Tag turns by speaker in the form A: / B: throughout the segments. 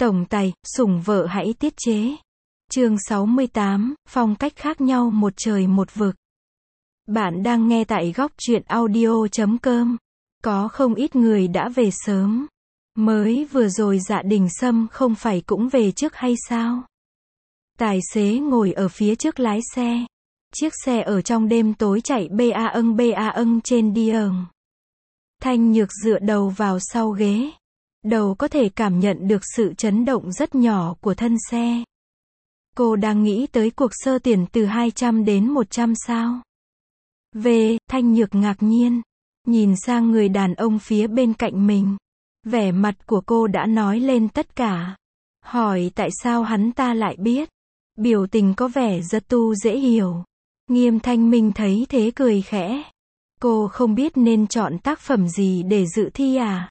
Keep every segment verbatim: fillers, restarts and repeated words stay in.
A: Tổng tài, sủng vợ hãy tiết chế. Chương sáu mươi tám, phong cách khác nhau một trời một vực. Bạn đang nghe tại góc truyện audio chấm com. Có không ít người đã về sớm. Mới vừa rồi Dạ Đình Sâm không phải cũng về trước hay sao? Tài xế ngồi ở phía trước lái xe. Chiếc xe ở trong đêm tối chạy ba âng ba âng trên đường. Thanh Nhược dựa đầu vào sau ghế. Đầu có thể cảm nhận được sự chấn động rất nhỏ của thân xe. Cô đang nghĩ tới cuộc sơ tuyển từ hai trăm đến một trăm sao. Về, Thanh Nhược ngạc nhiên. Nhìn sang người đàn ông phía bên cạnh mình. Vẻ mặt của cô đã nói lên tất cả. Hỏi tại sao hắn ta lại biết. Biểu tình có vẻ rất tu dễ hiểu. Nghiêm Thanh Minh thấy thế cười khẽ. Cô không biết nên chọn tác phẩm gì để dự thi à?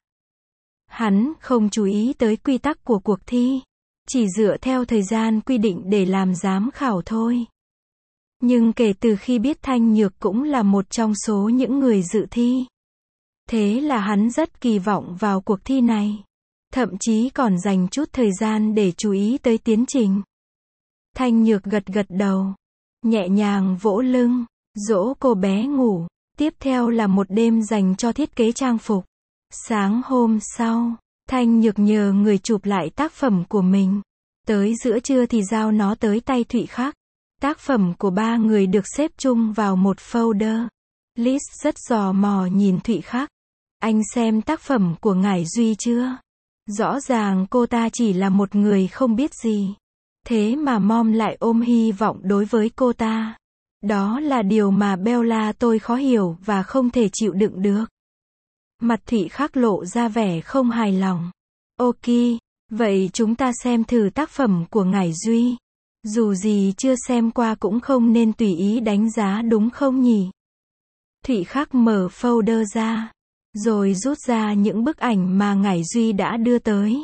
A: Hắn không chú ý tới quy tắc của cuộc thi. Chỉ dựa theo thời gian quy định để làm giám khảo thôi. Nhưng kể từ khi biết Thanh Nhược cũng là một trong số những người dự thi. Thế là hắn rất kỳ vọng vào cuộc thi này. Thậm chí còn dành chút thời gian để chú ý tới tiến trình. Thanh Nhược gật gật đầu. Nhẹ nhàng vỗ lưng. Dỗ cô bé ngủ. Tiếp theo là một đêm dành cho thiết kế trang phục. Sáng hôm sau, Thanh Nhược nhờ người chụp lại tác phẩm của mình. Tới giữa trưa thì giao nó tới tay Thụy Khắc. Tác phẩm của ba người được xếp chung vào một folder. Liz rất tò mò nhìn Thụy Khắc. Anh xem tác phẩm của Ngải Duy chưa? Rõ ràng cô ta chỉ là một người không biết gì. Thế mà Mom lại ôm hy vọng đối với cô ta. Đó là điều mà Bella tôi khó hiểu và không thể chịu đựng được. Mặt Thụy Khắc lộ ra vẻ không hài lòng. Ok, vậy chúng ta xem thử tác phẩm của Ngải Duy. Dù gì chưa xem qua cũng không nên tùy ý đánh giá đúng không nhỉ? Thụy Khắc mở folder ra. Rồi rút ra những bức ảnh mà Ngải Duy đã đưa tới.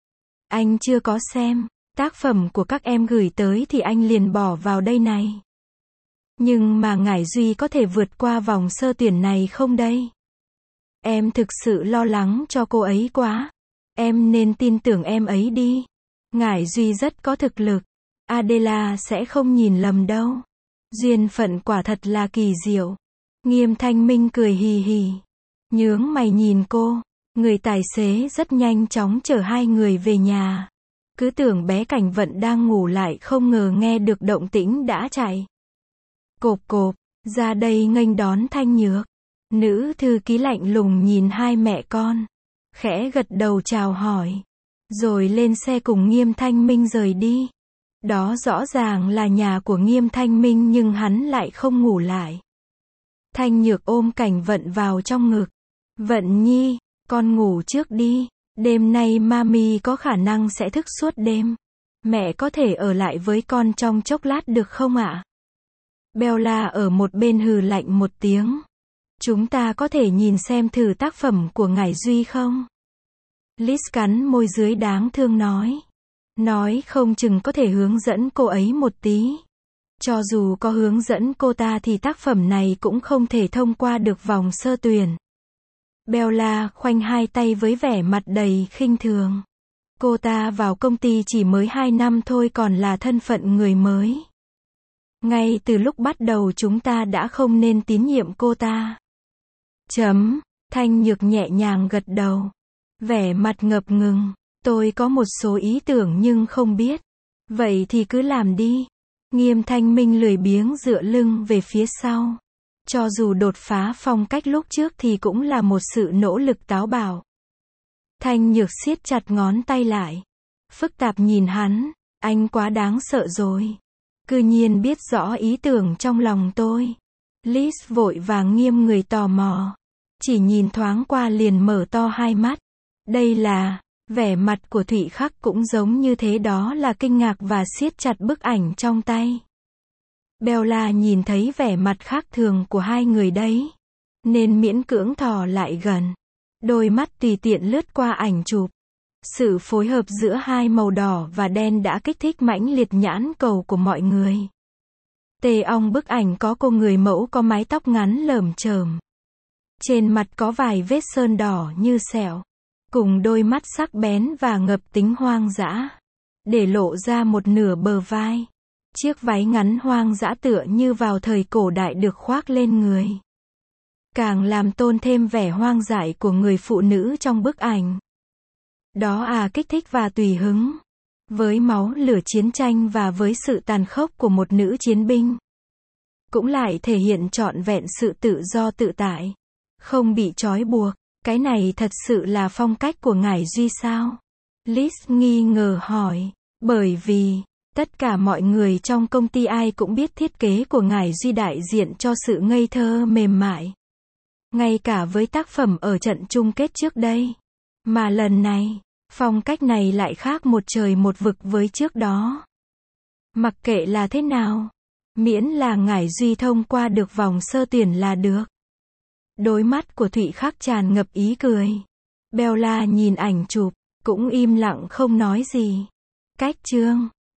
A: Anh chưa có xem. Tác phẩm của các em gửi tới thì anh liền bỏ vào đây này. Nhưng mà Ngải Duy có thể vượt qua vòng sơ tuyển này không đây? Em thực sự lo lắng cho cô ấy quá. Em nên tin tưởng em ấy đi. Ngải Duy rất có thực lực. Adela sẽ không nhìn lầm đâu. Duyên phận quả thật là kỳ diệu. Nghiêm Thanh Minh cười hì hì. Nhướng mày nhìn cô. Người tài xế rất nhanh chóng chở hai người về nhà. Cứ tưởng bé Cảnh Vận đang ngủ lại không ngờ nghe được động tĩnh đã chạy. Cộp cộp, ra đây nghênh đón Thanh Nhược. Nữ thư ký lạnh lùng nhìn hai mẹ con. Khẽ gật đầu chào hỏi. Rồi lên xe cùng Nghiêm Thanh Minh rời đi. Đó rõ ràng là nhà của Nghiêm Thanh Minh nhưng hắn lại không ngủ lại. Thanh Nhược ôm Cảnh Vận vào trong ngực. Vận Nhi, con ngủ trước đi. Đêm nay mami có khả năng sẽ thức suốt đêm. Mẹ có thể ở lại với con trong chốc lát được không ạ? Bella ở một bên hừ lạnh một tiếng. Chúng ta có thể nhìn xem thử tác phẩm của Ngải Duy không? Liz cắn môi dưới đáng thương nói. Nói không chừng có thể hướng dẫn cô ấy một tí. Cho dù có hướng dẫn cô ta thì tác phẩm này cũng không thể thông qua được vòng sơ tuyển. Bella khoanh hai tay với vẻ mặt đầy khinh thường. Cô ta vào công ty chỉ mới hai năm thôi còn là thân phận người mới. Ngay từ lúc bắt đầu chúng ta đã không nên tín nhiệm cô ta. Chấm, Thanh Nhược nhẹ nhàng gật đầu. Vẻ mặt ngập ngừng. Tôi có một số ý tưởng nhưng không biết. Vậy thì cứ làm đi. Nghiêm Thanh Minh lười biếng dựa lưng về phía sau. Cho dù đột phá phong cách lúc trước thì cũng là một sự nỗ lực táo bạo. Thanh Nhược siết chặt ngón tay lại. Phức tạp nhìn hắn. Anh quá đáng sợ rồi. Cư nhiên biết rõ ý tưởng trong lòng tôi. Liz vội vàng nghiêm người tò mò. Chỉ nhìn thoáng qua liền mở to hai mắt. Đây là, vẻ mặt của Thụy Khắc cũng giống như thế, đó là kinh ngạc và siết chặt bức ảnh trong tay. Bella nhìn thấy vẻ mặt khác thường của hai người đấy. Nên miễn cưỡng thò lại gần. Đôi mắt tùy tiện lướt qua ảnh chụp. Sự phối hợp giữa hai màu đỏ và đen đã kích thích mãnh liệt nhãn cầu của mọi người. Tê ong bức ảnh có cô người mẫu có mái tóc ngắn lởm chởm. Trên mặt có vài vết sơn đỏ như sẹo. cùng đôi mắt sắc bén và ngập tính hoang dã, để lộ ra một nửa bờ vai. Chiếc váy ngắn hoang dã tựa như vào thời cổ đại được khoác lên người, càng làm tôn thêm vẻ hoang dại của người phụ nữ trong bức ảnh. Đó à kích thích và tùy hứng, với máu lửa chiến tranh và với sự tàn khốc của một nữ chiến binh. Cũng lại thể hiện trọn vẹn sự tự do tự tại, không bị trói buộc. Cái này thật sự là phong cách của Ngải Duy sao? Liz nghi ngờ hỏi. Bởi vì, tất cả mọi người trong công ty ai cũng biết thiết kế của Ngải Duy đại diện cho sự ngây thơ mềm mại. Ngay cả với tác phẩm ở trận chung kết trước đây. Mà lần này, phong cách này lại khác một trời một vực với trước đó. Mặc kệ là thế nào, miễn là Ngải Duy thông qua được vòng sơ tuyển là được. Đôi mắt của Thụy Khắc tràn ngập ý cười. Bella nhìn ảnh chụp, cũng im lặng không nói gì. Cách chương